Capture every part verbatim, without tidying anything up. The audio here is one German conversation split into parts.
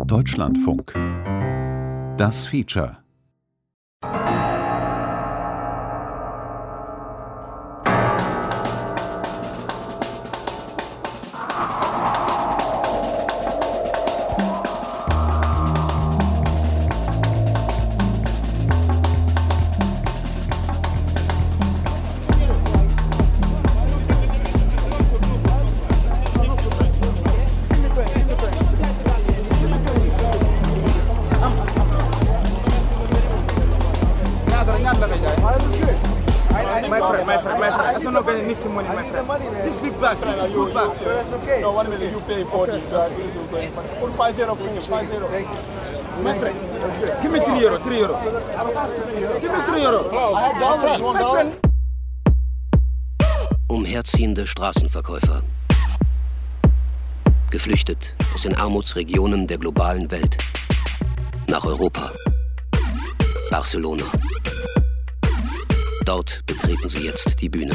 Deutschlandfunk. Das Feature. Umherziehende Straßenverkäufer. Geflüchtet aus den Armutsregionen der globalen Welt. Nach Europa. Barcelona. Dort betreten sie jetzt die Bühne.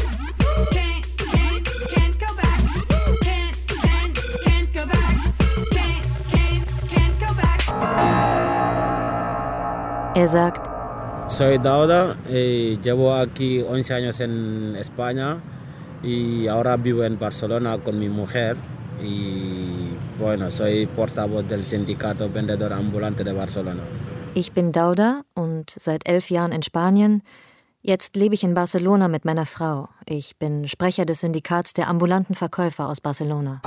Er sagt, Soy Dauda, eh, llevo aquí once años en España y ahora vivo en Barcelona con mi mujer y bueno, soy portavoz del sindicato vendedor ambulante de Barcelona. Ich bin Dauda und seit elf Jahren in Spanien. Jetzt lebe ich in Barcelona mit meiner Frau. Ich bin Sprecher des Syndikats der ambulanten Verkäufer aus Barcelona.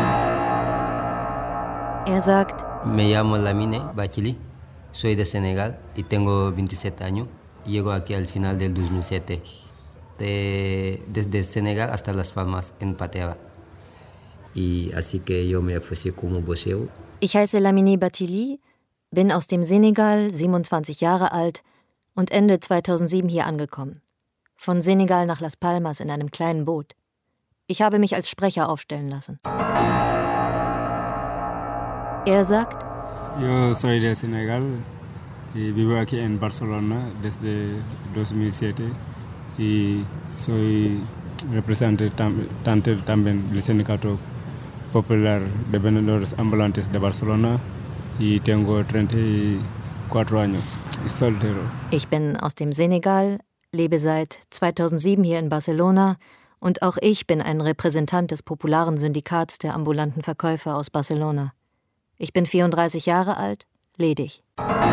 Er sagt, Me llamo Lamine Bachili, soy de Senegal y tengo veintisiete años. Llego aquí al final del dos mil siete. De, desde Senegal hasta Las Palmas en Patera. Y así que yo me ofrecí como vocero. Ich heiße Lamine Batili, bin aus dem Senegal, siebenundzwanzig Jahre alt und Ende zweitausendsieben hier angekommen. Von Senegal nach Las Palmas in einem kleinen Boot. Ich habe mich als Sprecher aufstellen lassen. Er sagt, Yo soy de Senegal y vivo aquí en Barcelona desde dos mil siete y soy representante también del Sindicato Popular de Vendedores Ambulantes de Barcelona y tengo treinta y cuatro años. Soltero. Ich bin aus dem Senegal, lebe seit zweitausendsieben hier in Barcelona und auch ich bin ein Repräsentant des popularen Syndikats der ambulanten Verkäufer aus Barcelona. Ich bin vierunddreißig Jahre alt, ledig.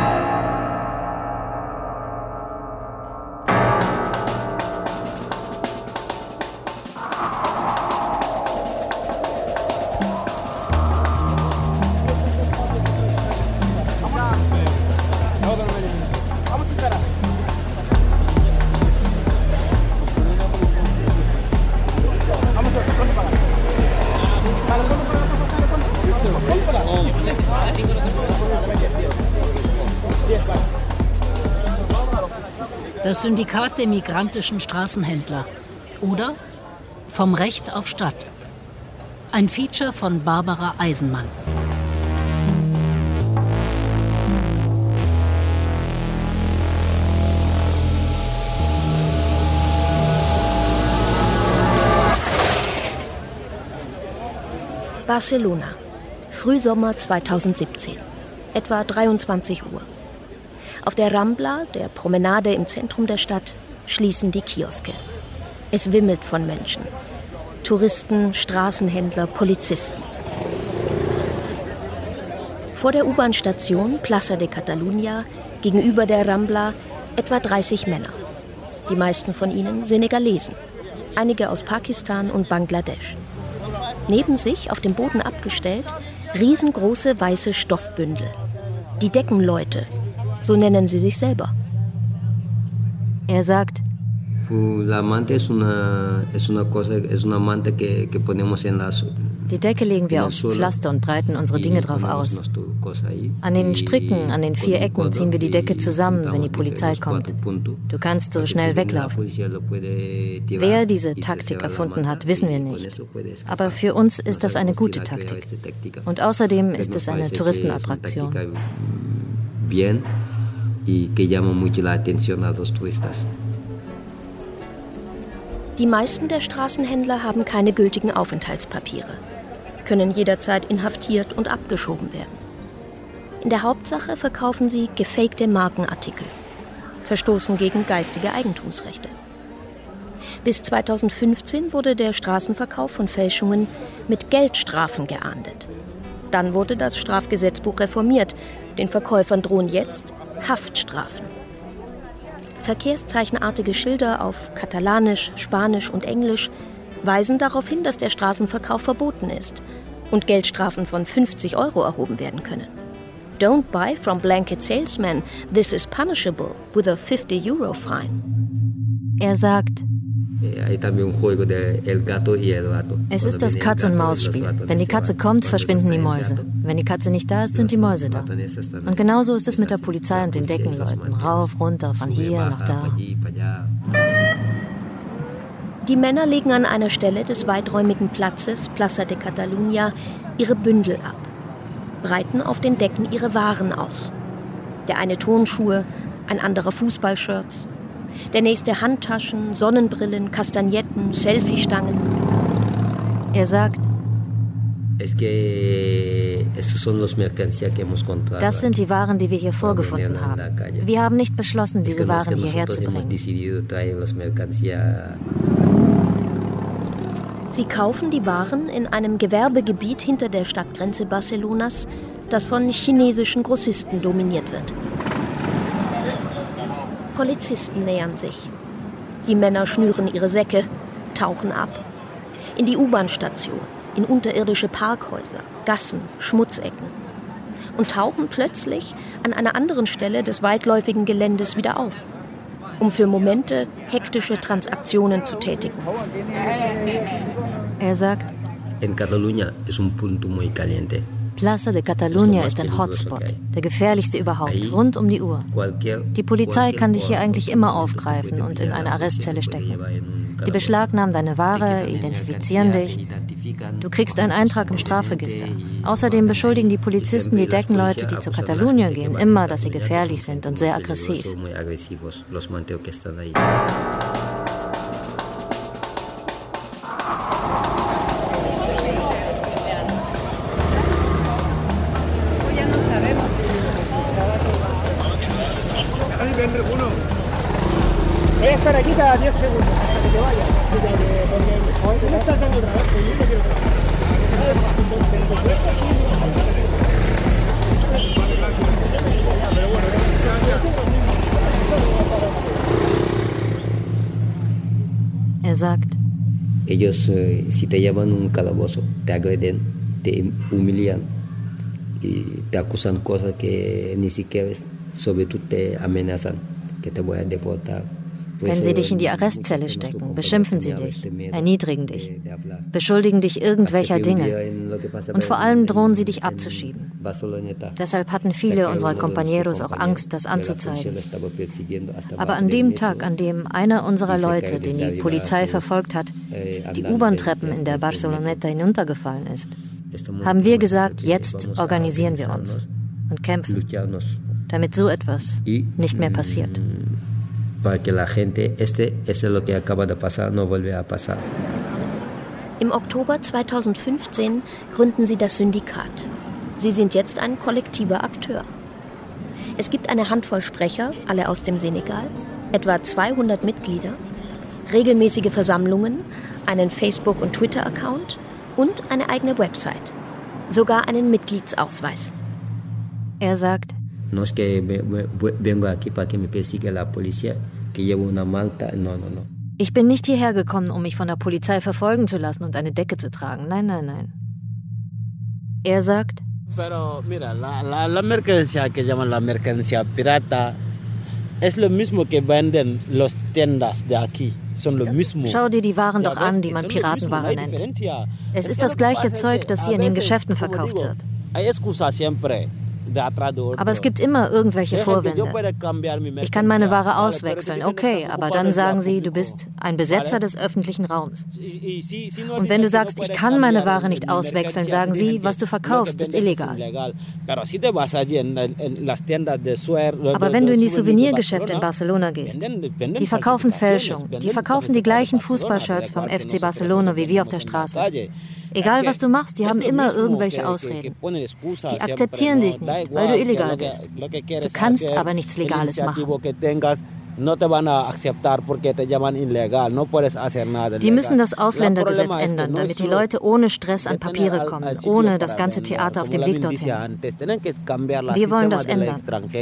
Das Syndikat der migrantischen Straßenhändler oder Vom Recht auf Stadt. Ein Feature von Barbara Eisenmann. Barcelona, Frühsommer zweitausendsiebzehn, etwa dreiundzwanzig Uhr. Auf der Rambla, der Promenade im Zentrum der Stadt, schließen die Kioske. Es wimmelt von Menschen. Touristen, Straßenhändler, Polizisten. Vor der U-Bahn-Station Plaza de Catalunya, gegenüber der Rambla, etwa dreißig Männer. Die meisten von ihnen Senegalesen, einige aus Pakistan und Bangladesch. Neben sich, auf dem Boden abgestellt, riesengroße weiße Stoffbündel. Die Deckenleute, so nennen sie sich selber. Er sagt, die Decke legen wir aufs Pflaster und breiten unsere Dinge drauf aus. An den Stricken, an den vier Ecken ziehen wir die Decke zusammen, wenn die Polizei kommt. Du kannst so schnell weglaufen. Wer diese Taktik erfunden hat, wissen wir nicht. Aber für uns ist das eine gute Taktik. Und außerdem ist es eine Touristenattraktion. Die meisten der Straßenhändler haben keine gültigen Aufenthaltspapiere, können jederzeit inhaftiert und abgeschoben werden. In der Hauptsache verkaufen sie gefakte Markenartikel, verstoßen gegen geistige Eigentumsrechte. Bis zweitausendfünfzehn wurde der Straßenverkauf von Fälschungen mit Geldstrafen geahndet. Dann wurde das Strafgesetzbuch reformiert. Den Verkäufern drohen jetzt Haftstrafen. Verkehrszeichenartige Schilder auf Katalanisch, Spanisch und Englisch weisen darauf hin, dass der Straßenverkauf verboten ist und Geldstrafen von fünfzig Euro erhoben werden können. Don't buy from blanket salesman. This is punishable with a fifty euro fine. Er sagt, es ist das Katz-und-Maus-Spiel. Wenn die Katze kommt, verschwinden die Mäuse. Wenn die Katze nicht da ist, sind die Mäuse da. Und genauso ist es mit der Polizei und den Deckenleuten. Rauf, runter, von hier nach da. Die Männer legen an einer Stelle des weiträumigen Platzes, Plaza de Catalunya, ihre Bündel ab, breiten auf den Decken ihre Waren aus. Der eine Turnschuhe, ein anderer Fußballshirts. Der nächste Handtaschen, Sonnenbrillen, Kastagnetten, Selfie-Stangen. Er sagt, das sind die Waren, die wir hier vorgefunden haben. Wir haben nicht beschlossen, diese Waren hierher zu bringen. Sie kaufen die Waren in einem Gewerbegebiet hinter der Stadtgrenze Barcelonas, das von chinesischen Grossisten dominiert wird. Polizisten nähern sich. Die Männer schnüren ihre Säcke, tauchen ab. In die U-Bahn-Station, in unterirdische Parkhäuser, Gassen, Schmutzecken. Und tauchen plötzlich an einer anderen Stelle des weitläufigen Geländes wieder auf, um für Momente hektische Transaktionen zu tätigen. Er sagt, in Catalunya ist un punto muy caliente. Plaza de Catalunya ist ein Hotspot, der gefährlichste überhaupt, rund um die Uhr. Die Polizei kann dich hier eigentlich immer aufgreifen und in eine Arrestzelle stecken. Die beschlagnahmen deine Ware, identifizieren dich. Du kriegst einen Eintrag im Strafregister. Außerdem beschuldigen die Polizisten die Deckenleute, die zu Catalunya gehen, immer, dass sie gefährlich sind und sehr aggressiv. Voy a estar aquí cada diez segundos hasta que te vayas. Porque tú me estás dando trabajo y yo no quiero trabajar. Er sagt, ellos eh, si te llevan un calabozo, te agreden, te humillan y te acusan cosas que ni siquiera ves, sobre todo te amenazan que te voy a deportar. Wenn sie dich in die Arrestzelle stecken, beschimpfen sie dich, erniedrigen dich, beschuldigen dich irgendwelcher Dinge und vor allem drohen sie dich abzuschieben. Deshalb hatten viele unserer Compañeros auch Angst, das anzuzeigen. Aber an dem Tag, an dem einer unserer Leute, den die Polizei verfolgt hat, die U-Bahn-Treppen in der Barceloneta hinuntergefallen ist, haben wir gesagt, jetzt organisieren wir uns und kämpfen, damit so etwas nicht mehr passiert. Im Oktober zweitausendfünfzehn gründen sie das Syndikat. Sie sind jetzt ein kollektiver Akteur. Es gibt eine Handvoll Sprecher, alle aus dem Senegal, etwa zweihundert Mitglieder, regelmäßige Versammlungen, einen Facebook- und Twitter-Account und eine eigene Website. Sogar einen Mitgliedsausweis. Er sagt, No es que vengo aquí para que me persiga la policía, que llevo una manta. No, no, no. Ich bin nicht hierher gekommen, um mich von der Polizei verfolgen zu lassen und eine Decke zu tragen. Nein, nein, nein. Er sagt, Pero mira, la, la, la mercancía que llaman la mercancía pirata es lo mismo que venden los tiendas de aquí. Son lo mismo. Schau dir die Waren doch an, die man Piratenware nennt. Es ist das gleiche Zeug, das hier in den Geschäften verkauft wird. Aber es gibt immer irgendwelche Vorwände. Ich kann meine Ware auswechseln, okay, aber dann sagen sie, du bist ein Besetzer des öffentlichen Raums. Und wenn du sagst, ich kann meine Ware nicht auswechseln, sagen sie, was du verkaufst, ist illegal. Aber wenn du in die Souvenirgeschäfte in Barcelona gehst, die verkaufen Fälschung, die verkaufen die gleichen Fußballshirts vom F C Barcelona wie wir auf der Straße. Egal was du machst, die haben immer irgendwelche Ausreden. Die akzeptieren dich nicht, weil du illegal bist. Du kannst aber nichts Legales machen. Die müssen das Ausländergesetz ändern, damit die Leute ohne Stress an Papiere kommen, ohne das ganze Theater auf dem Weg dorthin. Wir wollen das ändern.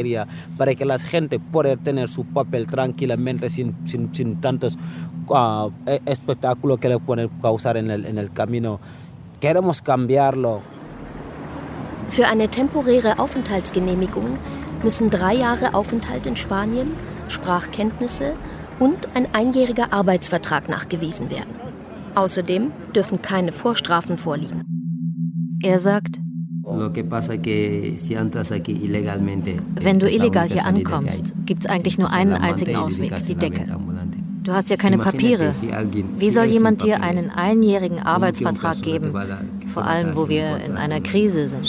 Für eine temporäre Aufenthaltsgenehmigung müssen drei Jahre Aufenthalt in Spanien, Sprachkenntnisse und ein einjähriger Arbeitsvertrag nachgewiesen werden. Außerdem dürfen keine Vorstrafen vorliegen. Er sagt, wenn du illegal hier ankommst, gibt es eigentlich nur einen einzigen Ausweg, die Decke. Du hast ja keine Papiere. Wie soll jemand dir einen einjährigen Arbeitsvertrag geben? Vor allem, wo wir in einer Krise sind.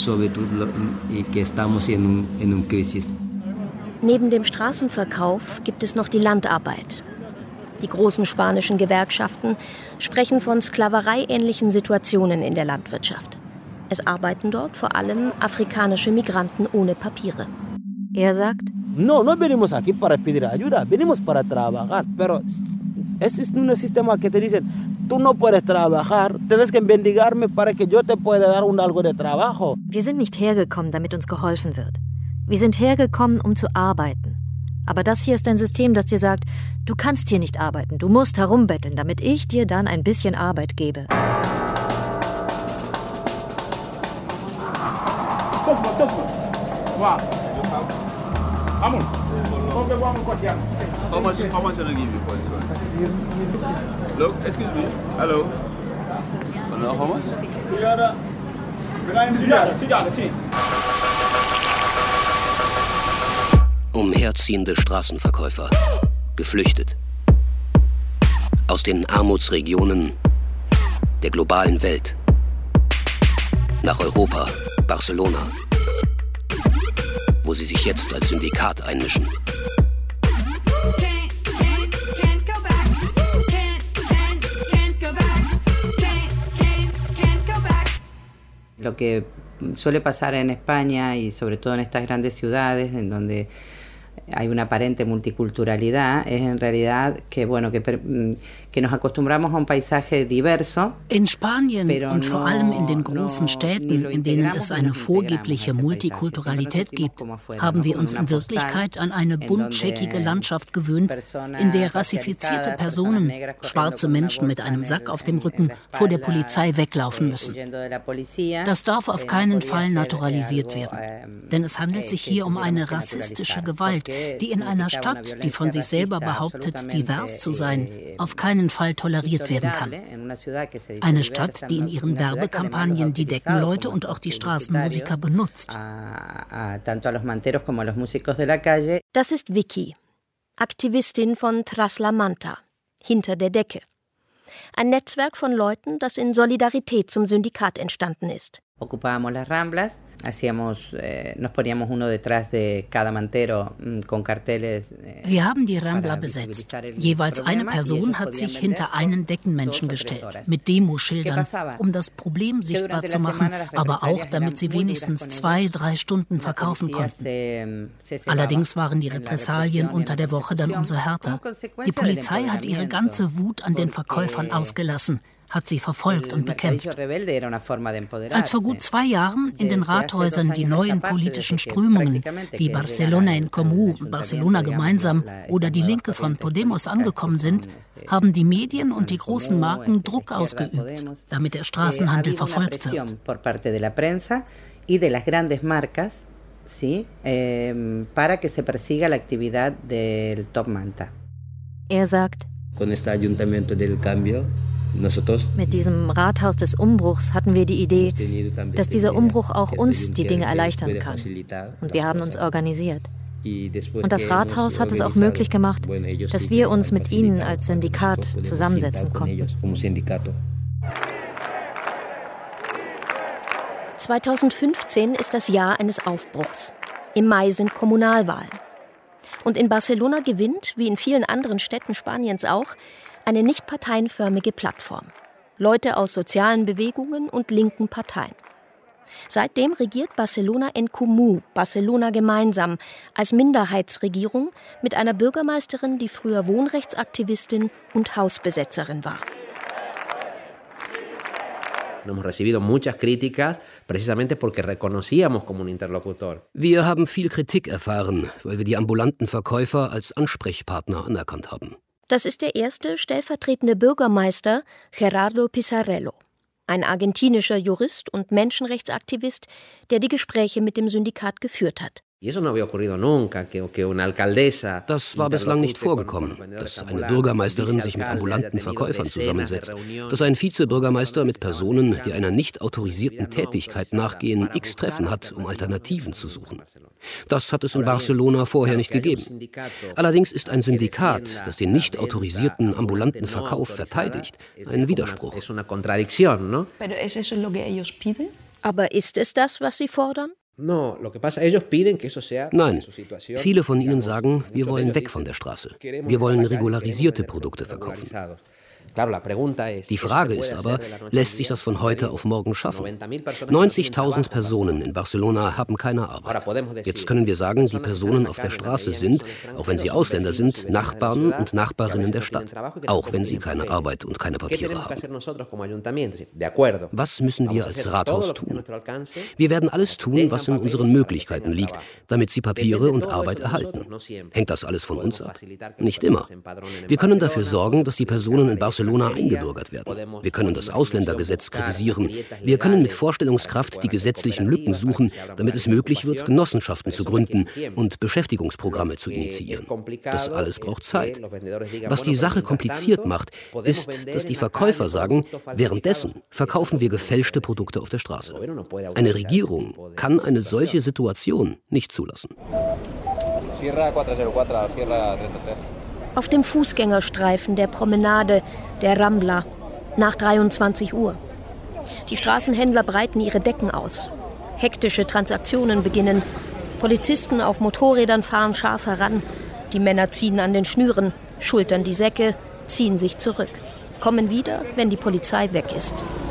Neben dem Straßenverkauf gibt es noch die Landarbeit. Die großen spanischen Gewerkschaften sprechen von sklavereiähnlichen Situationen in der Landwirtschaft. Es arbeiten dort vor allem afrikanische Migranten ohne Papiere. Er sagt, No, no venimos aquí para pedir ayuda, venimos para trabajar, pero ese es un sistema que te dicen, tú no puedes trabajar, tienes que mendigarme para que yo te pueda dar un algo de trabajo. Wir sind nicht hergekommen, damit uns geholfen wird. Wir sind hergekommen, um zu arbeiten. Aber das hier ist ein System, das dir sagt, du kannst hier nicht arbeiten, du musst herumbetteln, damit ich dir dann ein bisschen Arbeit gebe. Wow. Amon. How much, how much can I give you for this one? Look, excuse me. Hello. Hello, how much? Umherziehende Straßenverkäufer. Geflüchtet. Aus den Armutsregionen der globalen Welt. Nach Europa, Barcelona, wo sie sich jetzt als Syndikat einmischen. Lo que suele pasar en España y sobre todo en estas grandes ciudades en donde hay una aparente multiculturalidad, es en realidad que, bueno, que, que nos acostumbramos a un paisaje diverso. In Spanien und vor allem in den großen Städten, in denen es eine vorgebliche Multikulturalität gibt, haben wir uns in Wirklichkeit an eine buntscheckige Landschaft gewöhnt, in der rassifizierte Personen, schwarze Menschen mit einem Sack auf dem Rücken, vor der Polizei weglaufen müssen. Das darf auf keinen Fall naturalisiert werden, denn es handelt sich hier um eine rassistische Gewalt, die in einer Stadt, die von sich selber behauptet, divers zu sein, auf keinen Fall toleriert werden kann. Eine Stadt, die in ihren Werbekampagnen die Deckenleute und auch die Straßenmusiker benutzt. Das ist Vicky, Aktivistin von Tras la Manta, hinter der Decke. Ein Netzwerk von Leuten, das in Solidarität zum Syndikat entstanden ist. Ocupábamos las Ramblas, hacíamos, eh, nos poníamos uno detrás de cada mantero con carteles. Eh, Wir haben die Rambla besetzt. Jeweils eine Person hat sich hinter einen Deckenmenschen gestellt, mit Demoschildern, um das Problem sichtbar zu machen, aber auch, damit sie wenigstens zwei, drei Stunden verkaufen konnten. Allerdings waren die Repressalien unter der Woche dann umso härter. Die Polizei hat ihre ganze Wut an den Verkäufern ausgelassen, hat sie verfolgt und bekämpft. Als vor gut zwei Jahren in den Rathäusern die neuen politischen Strömungen wie Barcelona en Comú, Barcelona gemeinsam oder die Linke von Podemos angekommen sind, haben die Medien und die großen Marken Druck ausgeübt, damit der Straßenhandel verfolgt wird. Er sagt, mit diesem Rathaus des Umbruchs hatten wir die Idee, dass dieser Umbruch auch uns die Dinge erleichtern kann. Und wir haben uns organisiert. Und das Rathaus hat es auch möglich gemacht, dass wir uns mit ihnen als Syndikat zusammensetzen konnten. zweitausendfünfzehn ist das Jahr eines Aufbruchs. Im Mai sind Kommunalwahlen. Und in Barcelona gewinnt, wie in vielen anderen Städten Spaniens auch, eine nicht parteienförmige Plattform. Leute aus sozialen Bewegungen und linken Parteien. Seitdem regiert Barcelona en Comú, Barcelona gemeinsam, als Minderheitsregierung mit einer Bürgermeisterin, die früher Wohnrechtsaktivistin und Hausbesetzerin war. Wir haben viel Kritik erfahren, weil wir die ambulanten Verkäufer als Ansprechpartner anerkannt haben. Das ist der erste stellvertretende Bürgermeister, Gerardo Pizarello. Ein argentinischer Jurist und Menschenrechtsaktivist, der die Gespräche mit dem Syndikat geführt hat. Das war bislang nicht vorgekommen, dass eine Bürgermeisterin sich mit ambulanten Verkäufern zusammensetzt, dass ein Vizebürgermeister mit Personen, die einer nicht autorisierten Tätigkeit nachgehen, x Treffen hat, um Alternativen zu suchen. Das hat es in Barcelona vorher nicht gegeben. Allerdings ist ein Syndikat, das den nicht autorisierten ambulanten Verkauf verteidigt, ein Widerspruch. Aber ist es das, was Sie fordern? Nein, viele von ihnen sagen, wir wollen weg von der Straße. Wir wollen regularisierte Produkte verkaufen. Die Frage ist aber, lässt sich das von heute auf morgen schaffen? neunzigtausend Personen in Barcelona haben keine Arbeit. Jetzt können wir sagen, die Personen auf der Straße sind, auch wenn sie Ausländer sind, Nachbarn und Nachbarinnen der Stadt, auch wenn sie keine Arbeit und keine Papiere haben. Was müssen wir als Rathaus tun? Wir werden alles tun, was in unseren Möglichkeiten liegt, damit sie Papiere und Arbeit erhalten. Hängt das alles von uns ab? Nicht immer. Wir können dafür sorgen, dass die Personen in Barcelona eingebürgert werden. Wir können das Ausländergesetz kritisieren. Wir können mit Vorstellungskraft die gesetzlichen Lücken suchen, damit es möglich wird, Genossenschaften zu gründen und Beschäftigungsprogramme zu initiieren. Das alles braucht Zeit. Was die Sache kompliziert macht, ist, dass die Verkäufer sagen, währenddessen verkaufen wir gefälschte Produkte auf der Straße. Eine Regierung kann eine solche Situation nicht zulassen. Auf dem Fußgängerstreifen der Promenade, der Rambla, nach dreiundzwanzig Uhr. Die Straßenhändler breiten ihre Decken aus. Hektische Transaktionen beginnen. Polizisten auf Motorrädern fahren scharf heran. Die Männer ziehen an den Schnüren, schultern die Säcke, ziehen sich zurück. Kommen wieder, wenn die Polizei weg ist.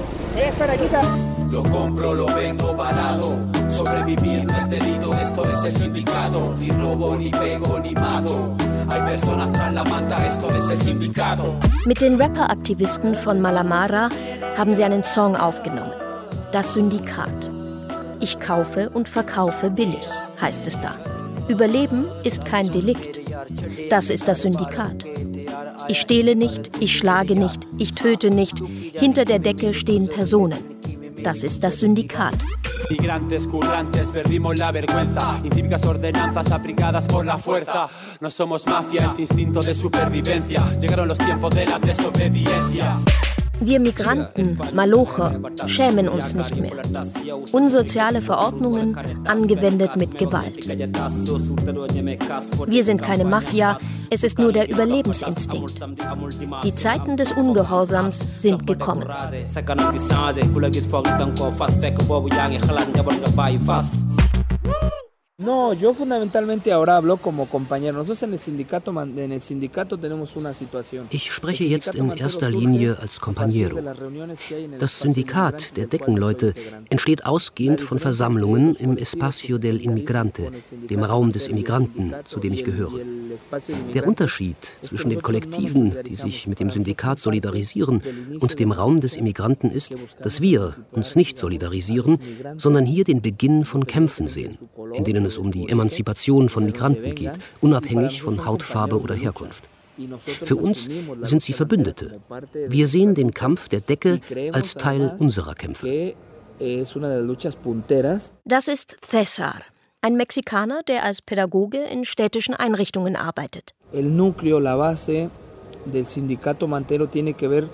Lo compro, lo vendo barato. Sobrevivir no es delito, esto es el sindicato. Ni robo, ni pego, ni mato. Hay personas tras la manta, esto es el sindicato. Mit den Rapper-Aktivisten von Malamara haben sie einen Song aufgenommen. Das Syndikat. Ich kaufe und verkaufe billig, heißt es da. Überleben ist kein Delikt. Das ist das Syndikat. Ich stehle nicht, ich schlage nicht, ich töte nicht. Hinter der Decke stehen Personen. Das ist das Syndikat. Migrantes currantes perdimos la vergüenza, incívicas ordenanzas aplicadas por la fuerza. No somos mafia, es instinto de supervivencia. Llegaron los tiempos de la desobediencia. Wir Migranten, Malocher, schämen uns nicht mehr. Unsoziale Verordnungen, angewendet mit Gewalt. Wir sind keine Mafia, es ist nur der Überlebensinstinkt. Die Zeiten des Ungehorsams sind gekommen. No, yo fundamentalmente ahora hablo como compañero. Nosotros en el sindicato, en el sindicato tenemos una situación. Ich spreche jetzt in erster Linie als Compañero. Das Syndikat der Deckenleute entsteht ausgehend von Versammlungen im Espacio del Inmigrante, dem Raum des Immigranten, zu dem ich gehöre. Der Unterschied zwischen den Kollektiven, die sich mit dem Syndikat solidarisieren, und dem Raum des Immigranten ist, dass wir uns nicht solidarisieren, sondern hier den Beginn von Kämpfen sehen, in denen es um die Emanzipation von Migranten geht, unabhängig von Hautfarbe oder Herkunft. Für uns sind sie Verbündete. Wir sehen den Kampf der Decke als Teil unserer Kämpfe. Das ist César, ein Mexikaner, der als Pädagoge in städtischen Einrichtungen arbeitet. El núcleo, la base del sindicato mantero tiene que ver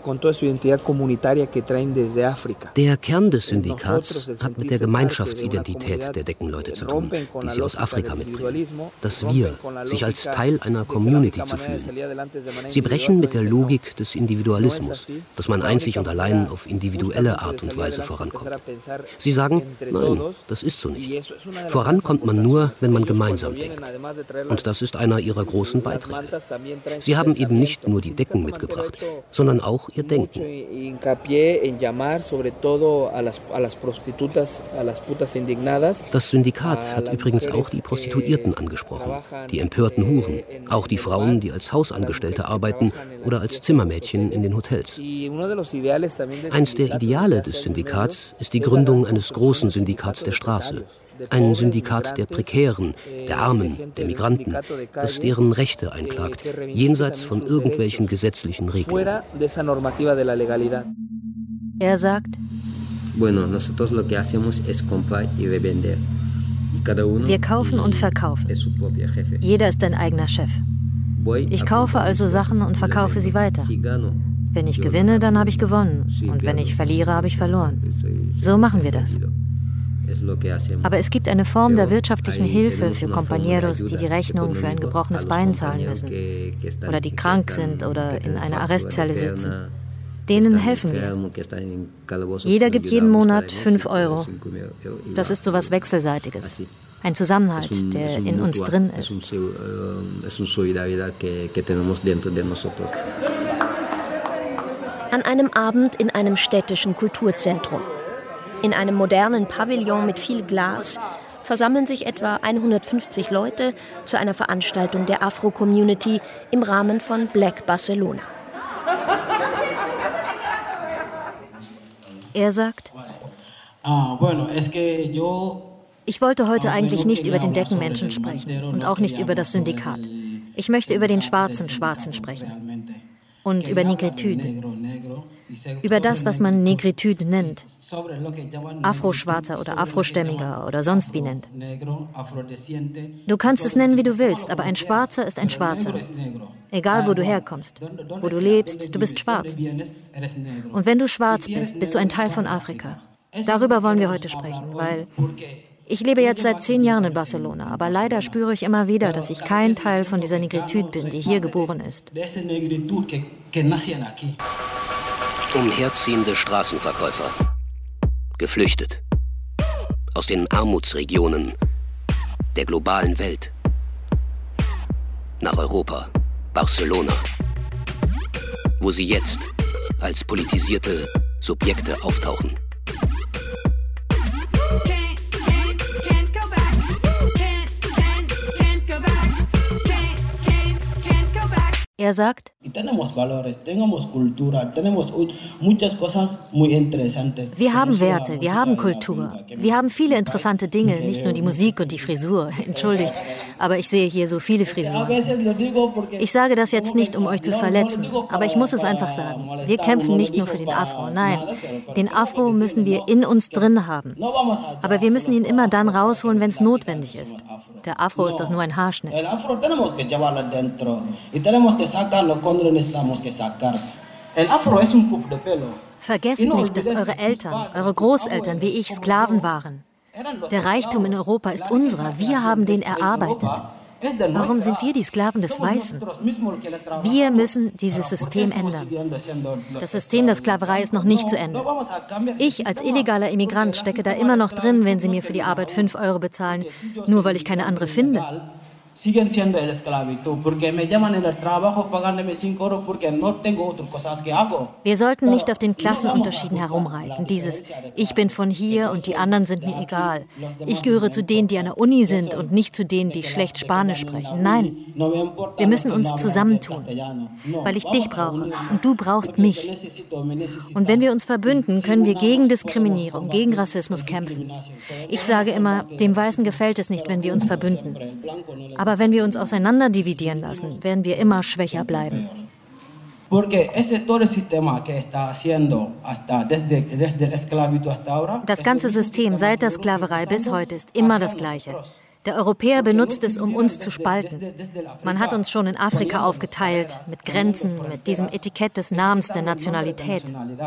Der Kern des Syndikats hat mit der Gemeinschaftsidentität der Deckenleute zu tun, die sie aus Afrika mitbringen. Das Wir, sich als Teil einer Community zu fühlen. Sie brechen mit der Logik des Individualismus, dass man einzig und allein auf individuelle Art und Weise vorankommt. Sie sagen, nein, das ist so nicht. Vorankommt man nur, wenn man gemeinsam denkt. Und das ist einer ihrer großen Beiträge. Sie haben eben nicht nur die Decken mitgebracht, sondern auch ihr Denken. Das Syndikat hat übrigens auch die Prostituierten angesprochen, die empörten Huren, auch die Frauen, die als Hausangestellte arbeiten oder als Zimmermädchen in den Hotels. Eins der Ideale des Syndikats ist die Gründung eines großen Syndikats der Straße. Ein Syndikat der Prekären, der Armen, der Migranten, das deren Rechte einklagt, jenseits von irgendwelchen gesetzlichen Regeln. Er sagt, wir kaufen und verkaufen. Jeder ist ein eigener Chef. Ich kaufe also Sachen und verkaufe sie weiter. Wenn ich gewinne, dann habe ich gewonnen. Und wenn ich verliere, habe ich verloren. So machen wir das. Aber es gibt eine Form der wirtschaftlichen Hilfe für Compañeros, die die Rechnung für ein gebrochenes Bein zahlen müssen oder die krank sind oder in einer Arrestzelle sitzen. Denen helfen wir. Jeder gibt jeden Monat fünf Euro. Das ist so was Wechselseitiges. Ein Zusammenhalt, der in uns drin ist. An einem Abend in einem städtischen Kulturzentrum. In einem modernen Pavillon mit viel Glas versammeln sich etwa hundertfünfzig Leute zu einer Veranstaltung der Afro-Community im Rahmen von Black Barcelona. Er sagt, ich wollte heute eigentlich nicht über den Deckenmenschen sprechen und auch nicht über das Syndikat. Ich möchte über den schwarzen Schwarzen sprechen und über Negritude. Über das, was man Negritude nennt. Afroschwarzer oder Afrostämmiger oder sonst wie nennt. Du kannst es nennen, wie du willst, aber ein Schwarzer ist ein Schwarzer. Egal, wo du herkommst, wo du lebst, du bist schwarz. Und wenn du schwarz bist, bist du ein Teil von Afrika. Darüber wollen wir heute sprechen, weil ich lebe jetzt seit zehn Jahren in Barcelona, aber leider spüre ich immer wieder, dass ich kein Teil von dieser Negritude bin, die hier geboren ist. Umherziehende Straßenverkäufer. Geflüchtet. Aus den Armutsregionen der globalen Welt. Nach Europa, Barcelona. Wo sie jetzt als politisierte Subjekte auftauchen. Er sagt, wir haben Werte, wir haben Kultur, wir haben viele interessante Dinge, nicht nur die Musik und die Frisur. Entschuldigt, aber ich sehe hier so viele Frisuren. Ich sage das jetzt nicht, um euch zu verletzen, aber ich muss es einfach sagen. Wir kämpfen nicht nur für den Afro, nein. Den Afro müssen wir in uns drin haben. Aber wir müssen ihn immer dann rausholen, wenn es notwendig ist. Der Afro ist doch nur ein Haarschnitt. Vergesst nicht, dass eure Eltern, eure Großeltern wie ich Sklaven waren. Der Reichtum in Europa ist unserer. Wir haben den erarbeitet. Warum sind wir die Sklaven des Weißen? Wir müssen dieses System ändern. Das System der Sklaverei ist noch nicht zu Ende. Ich als illegaler Immigrant stecke da immer noch drin, wenn sie mir für die Arbeit fünf Euro bezahlen, nur weil ich keine andere finde. siguen siendo el esclavitud, porque me llaman en el trabajo pagándome cinco euros porque no tengo otras cosas que hago. Wir sollten nicht auf den Klassenunterschieden herumreiten. Dieses Ich bin von hier und die anderen sind mir egal. Ich gehöre zu denen, die an der Uni sind und nicht zu denen, die schlecht Spanisch sprechen. Nein, wir müssen uns zusammentun, weil ich dich brauche und du brauchst mich. Und wenn wir uns verbünden, können wir gegen Diskriminierung, gegen Rassismus kämpfen. Ich sage immer, dem Weißen gefällt es nicht, wenn wir uns verbünden. Aber wenn wir uns auseinander dividieren lassen, werden wir immer schwächer bleiben. Das ganze System seit der Sklaverei bis heute ist immer das Gleiche. Der Europäer benutzt es, um uns zu spalten. Man hat uns schon in Afrika aufgeteilt, mit Grenzen, mit diesem Etikett des Namens der Nationalität.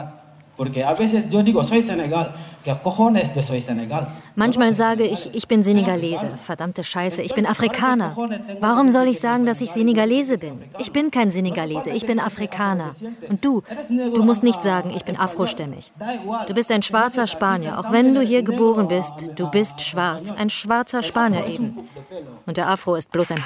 Manchmal sage ich, ich bin Senegalese. Verdammte Scheiße, ich bin Afrikaner. Warum soll ich sagen, dass ich Senegalese bin? Ich bin kein Senegalese, ich bin Afrikaner. Und du, du musst nicht sagen, ich bin afrostämmig. Du bist ein schwarzer Spanier, auch wenn du hier geboren bist. Du bist schwarz, ein schwarzer Spanier eben. Und der Afro ist bloß ein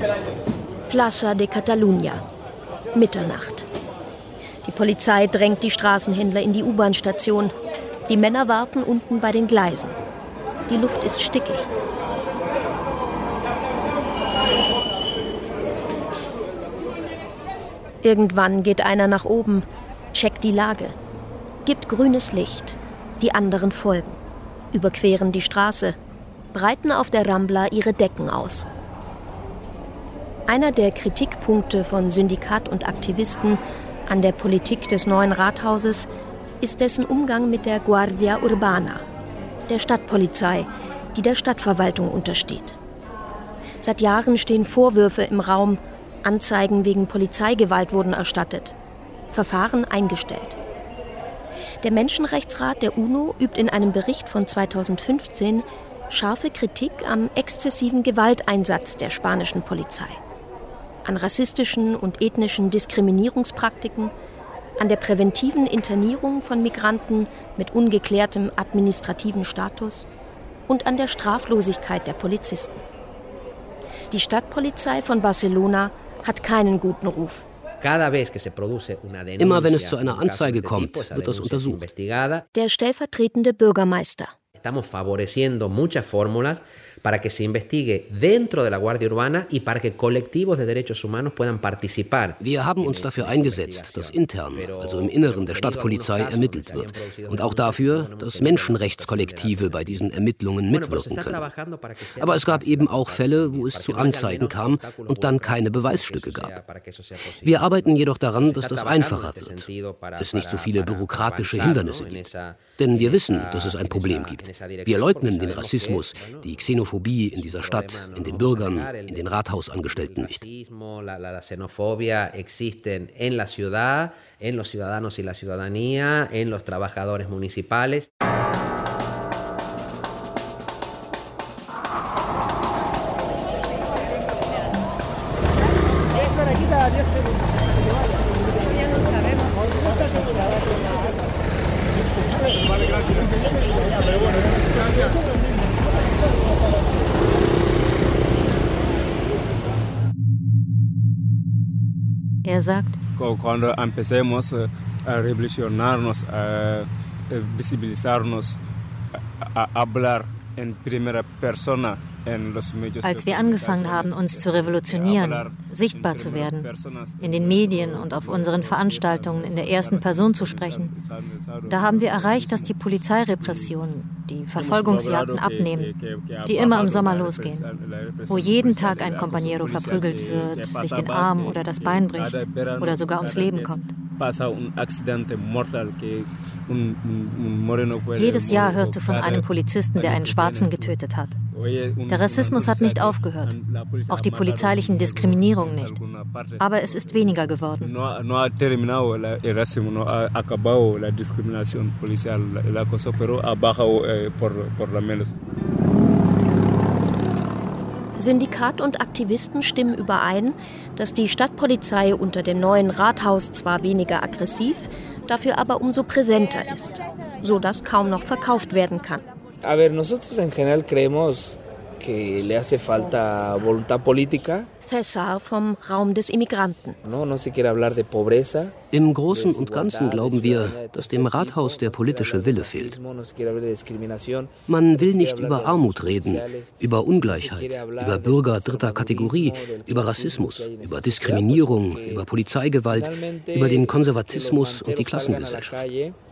Plaza de Catalunya, Mitternacht. Die Polizei drängt die Straßenhändler in die U-Bahn-Station. Die Männer warten unten bei den Gleisen. Die Luft ist stickig. Irgendwann geht einer nach oben, checkt die Lage, gibt grünes Licht. Die anderen folgen, überqueren die Straße, breiten auf der Rambla ihre Decken aus. Einer der Kritikpunkte von Syndikat und Aktivisten an der Politik des neuen Rathauses ist dessen Umgang mit der Guardia Urbana, der Stadtpolizei, die der Stadtverwaltung untersteht. Seit Jahren stehen Vorwürfe im Raum, Anzeigen wegen Polizeigewalt wurden erstattet, Verfahren eingestellt. Der Menschenrechtsrat der UNO übt in einem Bericht von zweitausendfünfzehn scharfe Kritik am exzessiven Gewalteinsatz der spanischen Polizei, an rassistischen und ethnischen Diskriminierungspraktiken, an der präventiven Internierung von Migranten mit ungeklärtem administrativen Status und an der Straflosigkeit der Polizisten. Die Stadtpolizei von Barcelona hat keinen guten Ruf. Immer wenn es zu einer Anzeige kommt, wird das untersucht. Der stellvertretende Bürgermeister. Estamos favoreciendo muchas fórmulas para que se investigue dentro de la Guardia Urbana y para que colectivos de derechos humanos puedan participar. Wir haben uns dafür eingesetzt, dass intern, also im Inneren der Stadtpolizei, ermittelt wird. Und auch dafür, dass Menschenrechtskollektive bei diesen Ermittlungen mitwirken können. Aber es gab eben auch Fälle, wo es zu Anzeigen kam und dann keine Beweisstücke gab. Wir arbeiten jedoch daran, dass das einfacher wird, es nicht so viele bürokratische Hindernisse gibt. Denn wir wissen, dass es ein Problem gibt. Wir leugnen den Rassismus, die Xenophobie in dieser Stadt, in den Bürgern, in den Rathausangestellten nicht. La xenofobia existen en la ciudad, en los ciudadanos y la ciudadanía, en los trabajadores municipales. Er sagt, cuando empecemos a revolucionarnos, a visibilizarnos, a hablar en primera persona. Als wir angefangen haben, uns zu revolutionieren, sichtbar zu werden, in den Medien und auf unseren Veranstaltungen in der ersten Person zu sprechen, da haben wir erreicht, dass die Polizeirepressionen, die Verfolgungsjagden abnehmen, die immer im Sommer losgehen, wo jeden Tag ein Compañero verprügelt wird, sich den Arm oder das Bein bricht oder sogar ums Leben kommt. Jedes Jahr hörst du von einem Polizisten, der einen Schwarzen getötet hat. Der Rassismus hat nicht aufgehört, auch die polizeilichen Diskriminierungen nicht. Aber es ist weniger geworden. Syndikat und Aktivisten stimmen überein, dass die Stadtpolizei unter dem neuen Rathaus zwar weniger aggressiv, dafür aber umso präsenter ist, sodass kaum noch verkauft werden kann. A ver, nosotros en general creemos que le hace falta voluntad política. César vom Raum des Immigranten. No, no se quiere hablar de pobreza. Im Großen und Ganzen glauben wir, dass dem Rathaus der politische Wille fehlt. Man will nicht über Armut reden, über Ungleichheit, über Bürger dritter Kategorie, über Rassismus, über Diskriminierung, über Polizeigewalt, über den Konservatismus und die Klassengesellschaft.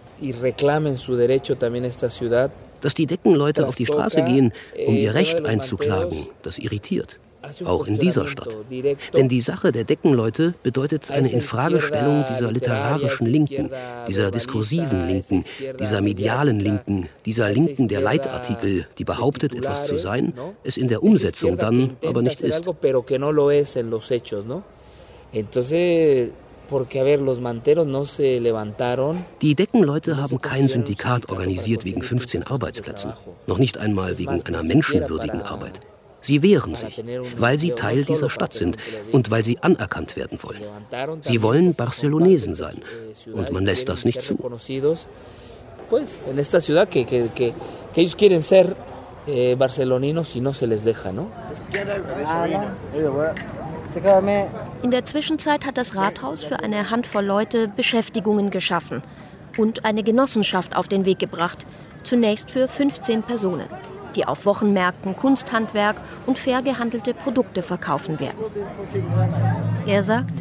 Dass die Deckenleute auf die Straße gehen, um ihr Recht einzuklagen, das irritiert. Auch in dieser Stadt. Denn die Sache der Deckenleute bedeutet eine Infragestellung dieser literarischen Linken, dieser diskursiven Linken, dieser medialen Linken, dieser Linken der Leitartikel, die behauptet, etwas zu sein, es in der Umsetzung dann aber nicht ist. Die Deckenleute haben kein Syndikat organisiert wegen fünfzehn Arbeitsplätzen, noch nicht einmal wegen einer menschenwürdigen Arbeit. Sie wehren sich, weil sie Teil dieser Stadt sind und weil sie anerkannt werden wollen. Sie wollen Barcelonesen sein und man lässt das nicht zu. Barceloninos y no se les deja, ¿no? In der Zwischenzeit hat das Rathaus für eine Handvoll Leute Beschäftigungen geschaffen und eine Genossenschaft auf den Weg gebracht, zunächst für fünfzehn Personen, die auf Wochenmärkten Kunsthandwerk und fair gehandelte Produkte verkaufen werden. Er sagt,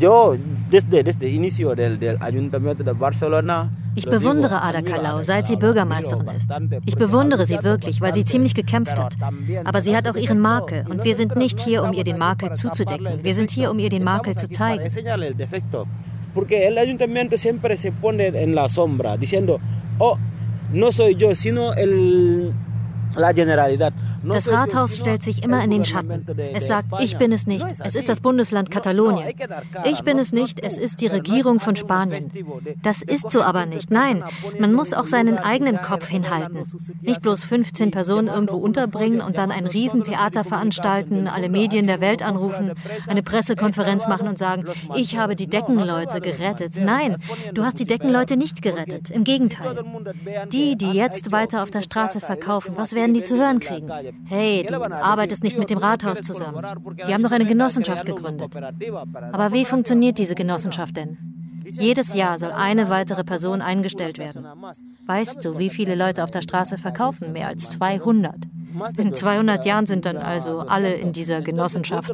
ich bewundere Ada Colau, seit sie Bürgermeisterin ist. Ich bewundere sie wirklich, weil sie ziemlich gekämpft hat. Aber sie hat auch ihren Makel und wir sind nicht hier, um ihr den Makel zuzudecken. Wir sind hier, um ihr den Makel zu zeigen. Porque el ayuntamiento siempre se pone en la sombra, diciendo, oh, no soy yo, sino el... Das Rathaus stellt sich immer in den Schatten. Es sagt, ich bin es nicht, es ist das Bundesland Katalonien. Ich bin es nicht, es ist die Regierung von Spanien. Das ist so aber nicht. Nein, man muss auch seinen eigenen Kopf hinhalten. Nicht bloß fünfzehn Personen irgendwo unterbringen und dann ein Riesentheater veranstalten, alle Medien der Welt anrufen, eine Pressekonferenz machen und sagen, ich habe die Deckenleute gerettet. Nein, du hast die Deckenleute nicht gerettet. Im Gegenteil. Die, die jetzt weiter auf der Straße verkaufen, was werden die zu hören kriegen? Hey, du arbeitest nicht mit dem Rathaus zusammen. Die haben doch eine Genossenschaft gegründet. Aber wie funktioniert diese Genossenschaft denn? Jedes Jahr soll eine weitere Person eingestellt werden. Weißt du, wie viele Leute auf der Straße verkaufen? Mehr als zweihundert. In zweihundert Jahren sind dann also alle in dieser Genossenschaft.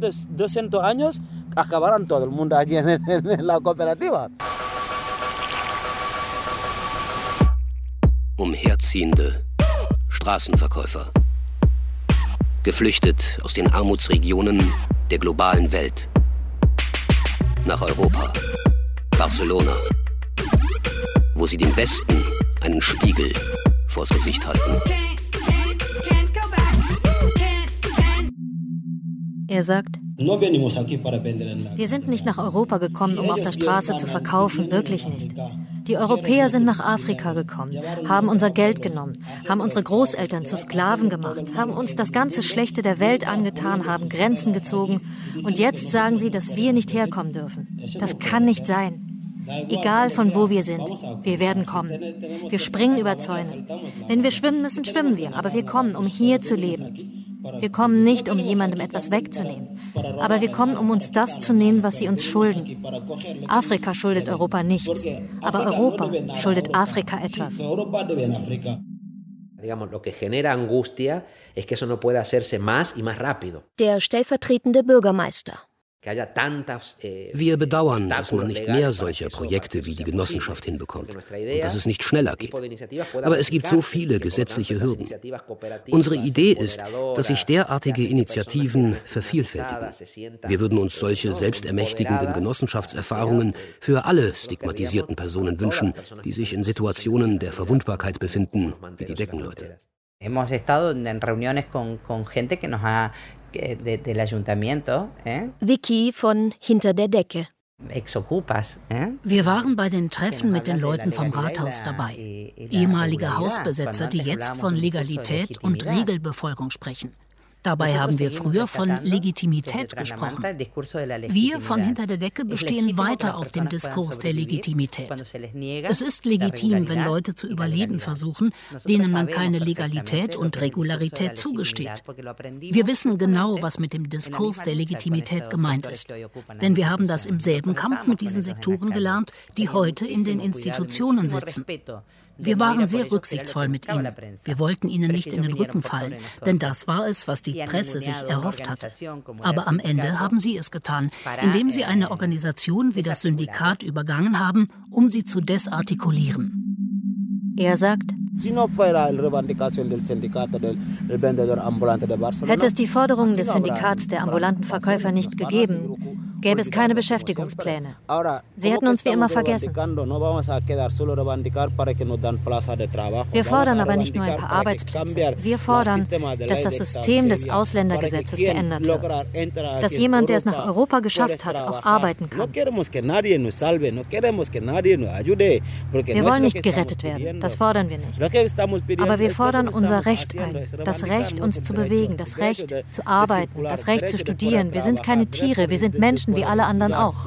Umherziehende Straßenverkäufer. Geflüchtet aus den Armutsregionen der globalen Welt. Nach Europa, Barcelona, wo sie dem Westen einen Spiegel vors Gesicht halten. Er sagt, wir sind nicht nach Europa gekommen, um auf der Straße zu verkaufen, wirklich nicht. Die Europäer sind nach Afrika gekommen, haben unser Geld genommen, haben unsere Großeltern zu Sklaven gemacht, haben uns das ganze Schlechte der Welt angetan, haben Grenzen gezogen und jetzt sagen sie, dass wir nicht herkommen dürfen. Das kann nicht sein. Egal von wo wir sind, wir werden kommen. Wir springen über Zäune. Wenn wir schwimmen müssen, schwimmen wir, aber wir kommen, um hier zu leben. Wir kommen nicht, um jemandem etwas wegzunehmen. Aber wir kommen, um uns das zu nehmen, was sie uns schulden. Afrika schuldet Europa nichts. Aber Europa schuldet Afrika etwas. Der stellvertretende Bürgermeister. Wir bedauern, dass man nicht mehr solcher Projekte wie die Genossenschaft hinbekommt und dass es nicht schneller geht. Aber es gibt so viele gesetzliche Hürden. Unsere Idee ist, dass sich derartige Initiativen vervielfältigen. Wir würden uns solche selbstermächtigenden Genossenschaftserfahrungen für alle stigmatisierten Personen wünschen, die sich in Situationen der Verwundbarkeit befinden, wie die Deckenleute. Hemos estado en reuniones con, con gente que nos ha de, del ayuntamiento. Eh? Vicky von Hinter der Decke. Ex-Ocupas. Eh? Wir waren bei den Treffen mit den Leuten vom Rathaus dabei. Ehemalige Hausbesetzer, die jetzt von Legalität und Regelbefolgung sprechen. Dabei haben wir früher von Legitimität gesprochen. Wir von Hinter der Decke bestehen weiter auf dem Diskurs der Legitimität. Es ist legitim, wenn Leute zu überleben versuchen, denen man keine Legalität und Regularität zugesteht. Wir wissen genau, was mit dem Diskurs der Legitimität gemeint ist. Denn wir haben das im selben Kampf mit diesen Sektoren gelernt, die heute in den Institutionen sitzen. Wir waren sehr rücksichtsvoll mit ihnen. Wir wollten ihnen nicht in den Rücken fallen, denn das war es, was die Presse sich erhofft hatte. Aber am Ende haben sie es getan, indem sie eine Organisation wie das Syndikat übergangen haben, um sie zu desartikulieren. Er sagt, hätte es die Forderungen des Syndikats der ambulanten Verkäufer nicht gegeben, gäbe es keine Beschäftigungspläne. Sie hätten uns wie immer vergessen. Wir fordern aber nicht nur ein paar Arbeitsplätze. Wir fordern, dass das System des Ausländergesetzes geändert wird. Dass jemand, der es nach Europa geschafft hat, auch arbeiten kann. Wir wollen nicht gerettet werden, das fordern wir nicht. Aber wir fordern unser Recht ein. Das Recht, uns zu bewegen, das Recht zu arbeiten, das Recht zu studieren. Wir sind keine Tiere, wir sind Menschen wie alle anderen auch.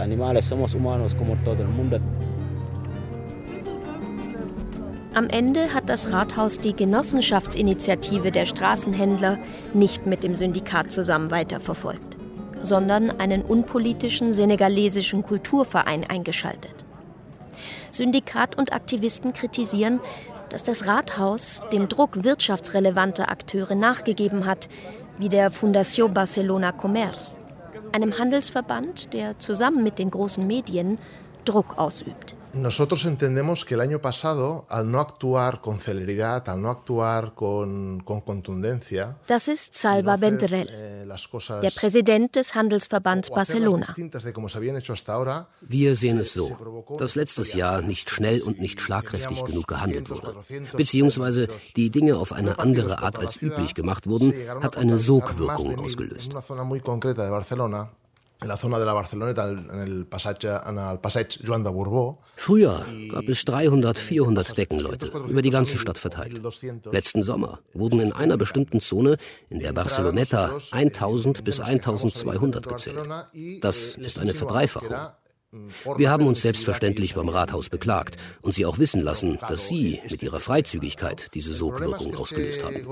Am Ende hat das Rathaus die Genossenschaftsinitiative der Straßenhändler nicht mit dem Syndikat zusammen weiterverfolgt. sondern einen unpolitischen senegalesischen Kulturverein eingeschaltet. Syndikat und Aktivisten kritisieren, dass das Rathaus dem Druck wirtschaftsrelevanter Akteure nachgegeben hat, wie der Fundació Barcelona Comerç, einem Handelsverband, der zusammen mit den großen Medien Druck ausübt. Nosotros entendemos que el año pasado, al no actuar con celeridad, al no actuar con, con contundencia. Das ist Salva Vendrell, der Präsident des Handelsverbands Barcelona. Wir sehen es so, dass letztes Jahr nicht schnell und nicht schlagkräftig genug gehandelt wurde. Beziehungsweise die Dinge auf eine andere Art als üblich gemacht wurden, hat eine Sogwirkung ausgelöst. Früher gab es dreihundert, vierhundert Deckenleute, über die ganze Stadt verteilt. Letzten Sommer wurden in einer bestimmten Zone, in der Barceloneta, tausend bis eintausendzweihundert gezählt. Das ist eine Verdreifachung. Wir haben uns selbstverständlich beim Rathaus beklagt und sie auch wissen lassen, dass sie mit ihrer Freizügigkeit diese Sogwirkung ausgelöst haben.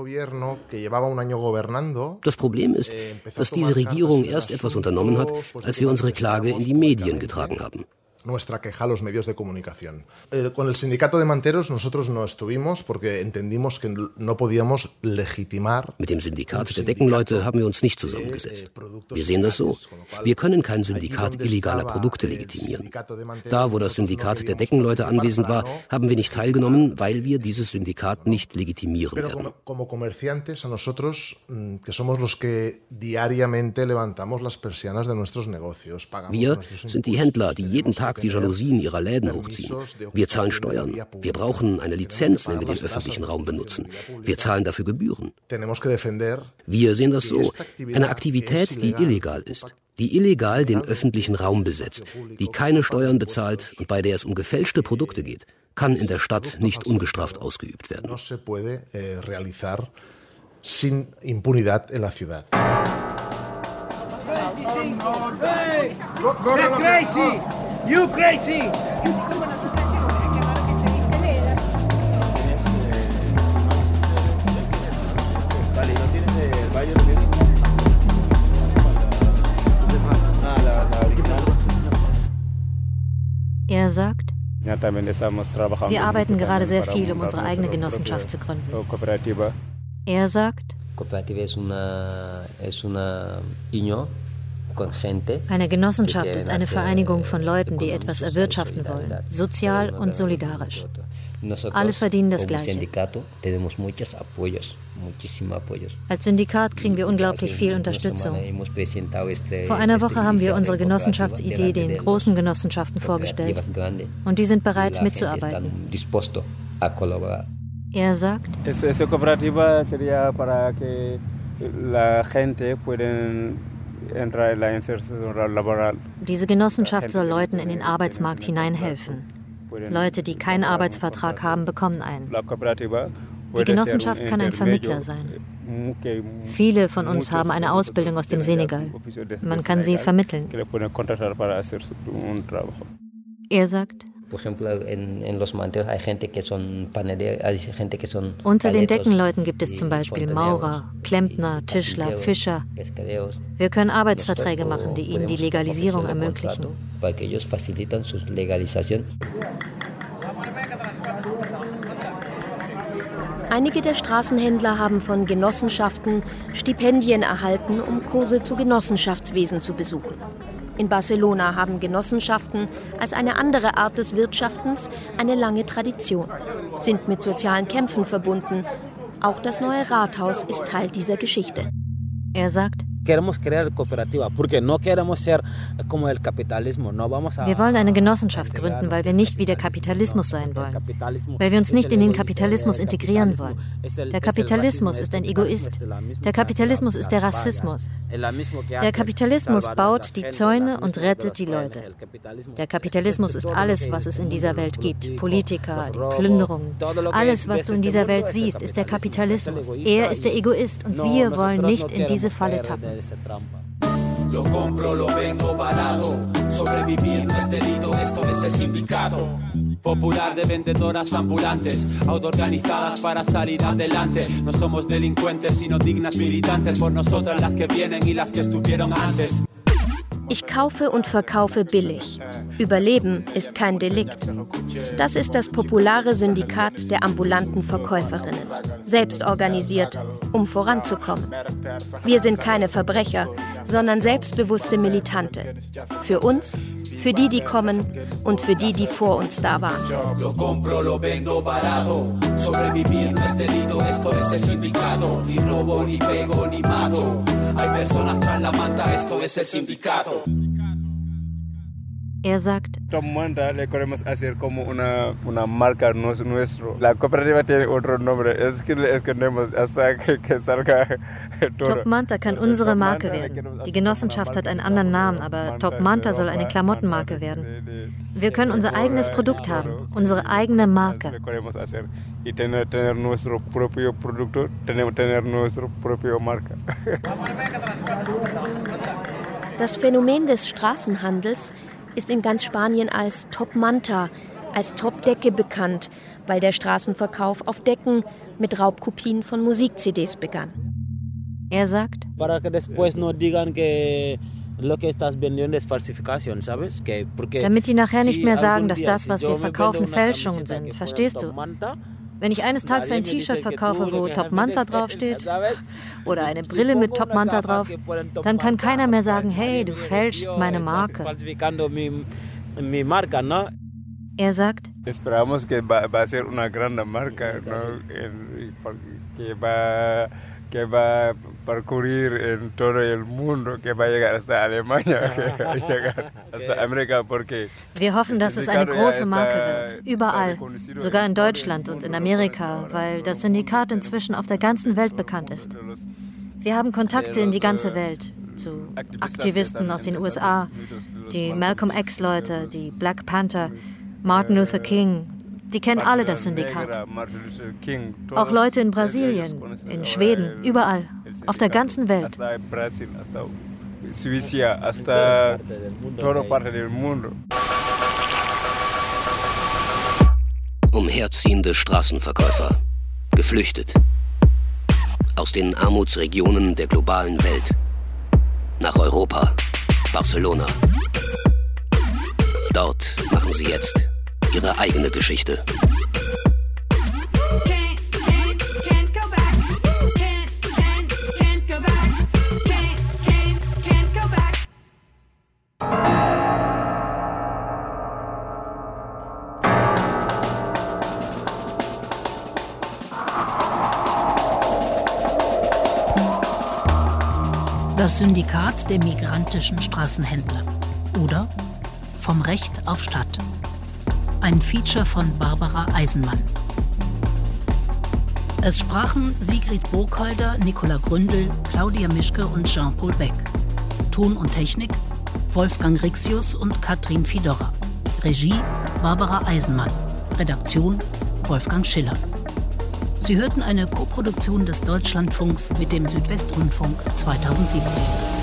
Das Problem ist, dass diese Regierung erst etwas unternommen hat, als wir unsere Klage in die Medien getragen haben. Nuestra queja a los medios de comunicación. Eh, con el sindicato de manteros nosotros no estuvimos porque entendimos que no podíamos legitimar. Mit dem Syndikat der Deckenleute haben wir uns nicht zusammengesetzt. Wir sehen das so. Wir können kein Syndikat illegaler Produkte legitimieren. Da, wo das Syndikat der Deckenleute anwesend war, haben wir nicht teilgenommen, weil wir dieses Syndikat nicht legitimieren werden. Como comerciantes a nosotros que somos los que diariamente levantamos las persianas de nuestros negocios. Wir sind die Händler, die jeden Tag die Jalousien ihrer Läden hochziehen. Wir zahlen Steuern. Wir brauchen eine Lizenz, wenn wir den öffentlichen Raum benutzen. Wir zahlen dafür Gebühren. Wir sehen das so. Eine Aktivität, die illegal ist, die illegal den öffentlichen Raum besetzt, die keine Steuern bezahlt und bei der es um gefälschte Produkte geht, kann in der Stadt nicht ungestraft ausgeübt werden. Sin impunidad en la ciudad. You're crazy! You crazy! Er sagt, wir arbeiten gerade sehr viel, um unsere eigene Genossenschaft zu gründen. Er sagt, eine Genossenschaft ist eine Vereinigung von Leuten, die etwas erwirtschaften wollen, sozial und solidarisch. Alle verdienen das Gleiche. Als Syndikat kriegen wir unglaublich viel Unterstützung. Vor einer Woche haben wir unsere Genossenschaftsidee den großen Genossenschaften vorgestellt und die sind bereit mitzuarbeiten. Er sagt, diese Genossenschaft soll Leuten in den Arbeitsmarkt hineinhelfen. Leute, die keinen Arbeitsvertrag haben, bekommen einen. Die Genossenschaft kann ein Vermittler sein. Viele von uns haben eine Ausbildung aus dem Senegal. Man kann sie vermitteln. Er sagt, unter den Deckenleuten gibt es zum Beispiel Maurer, Klempner, Tischler, Fischer. Wir können Arbeitsverträge machen, die ihnen die Legalisierung ermöglichen. Einige der Straßenhändler haben von Genossenschaften Stipendien erhalten, um Kurse zu Genossenschaftswesen zu besuchen. In Barcelona haben Genossenschaften als eine andere Art des Wirtschaftens eine lange Tradition, sind mit sozialen Kämpfen verbunden. Auch das neue Rathaus ist Teil dieser Geschichte. Er sagt, wir wollen eine Genossenschaft gründen, weil wir nicht wie der Kapitalismus sein wollen. Weil wir uns nicht in den Kapitalismus integrieren wollen. Der Kapitalismus ist ein Egoist. Der Kapitalismus ist der Rassismus. Der Kapitalismus baut die Zäune und rettet die Leute. Der Kapitalismus ist alles, was es in dieser Welt gibt. Politiker, die Plünderungen. Alles, was du in dieser Welt siehst, ist der Kapitalismus. Er ist der Egoist und wir wollen nicht in diese Falle tappen. Lo compro, lo vendo barato. Sobrevivir no es delito, esto es el sindicato. Popular de vendedoras ambulantes, autoorganizadas para salir adelante. No somos delincuentes, sino dignas militantes. Por nosotras las que vienen y las que estuvieron antes. Ich kaufe und verkaufe billig. Überleben ist kein Delikt. Das ist das populare Syndikat der ambulanten Verkäuferinnen. Selbst organisiert, um voranzukommen. Wir sind keine Verbrecher, sondern selbstbewusste Militante. Für uns, für die, die kommen und für die, die vor uns da waren. Lo compro, lo vendo barato. Sobrevivir no es delito, esto es el sindicato. Ni robo, ni pego, ni mato. Hay personas tras la manta, esto es el sindicato. Er sagt, Top Manta le queremos hacer como una, una marca nuestro. La cooperativa tiene otro nombre. Es que le escondemos hasta que, que salga todo. Top Manta kann unsere Marke werden. Die Genossenschaft hat einen anderen Namen, aber Top Manta soll eine Klamottenmarke werden. Wir können unser eigenes Produkt haben, unsere eigene Marke. Y tener, tener nuestro propio producto, tener, tener nuestro propio marca. Das Phänomen des Straßenhandels ist in ganz Spanien als Top Manta, als Top-Decke bekannt, weil der Straßenverkauf auf Decken mit Raubkopien von Musik-C Ds begann. Er sagt, damit die nachher nicht mehr sagen, dass das, was wir verkaufen, Fälschungen sind. Verstehst du? Wenn ich eines Tages ein T-Shirt verkaufe, wo Top Manta draufsteht, oder eine Brille mit Top Manta drauf, dann kann keiner mehr sagen, hey, du fälschst meine Marke. Er sagt, Esperamos que va, va a ser una grande marca, ¿no? que va que va a parcourir en todo el mundo, que va a llegar hasta Alemania, que va a llegar hasta Amerika, porque wir hoffen, dass es eine große Marke wird, überall, sogar in Deutschland und in Amerika, weil das Syndikat inzwischen auf der ganzen Welt bekannt ist. Wir haben Kontakte in die ganze Welt, zu Aktivisten aus den U S A, die Malcolm X-Leute, die Black Panther, Martin Luther King. Die kennen alle das Syndikat. Auch Leute in Brasilien, in Schweden, überall, auf der ganzen Welt. Umherziehende Straßenverkäufer, geflüchtet. Aus den Armutsregionen der globalen Welt. Nach Europa, Barcelona. Dort machen sie jetzt ihre eigene Geschichte. Das Syndikat der migrantischen Straßenhändler oder Vom Recht auf Stadt. Ein Feature von Barbara Eisenmann. Es sprachen Sigrid Burkholder, Nicola Gründel, Claudia Mischke und Jean-Paul Beck. Ton und Technik Wolfgang Rixius und Katrin Fidorra. Regie Barbara Eisenmann. Redaktion Wolfgang Schiller. Sie hörten eine Koproduktion des Deutschlandfunks mit dem Südwestrundfunk zweitausendsiebzehn.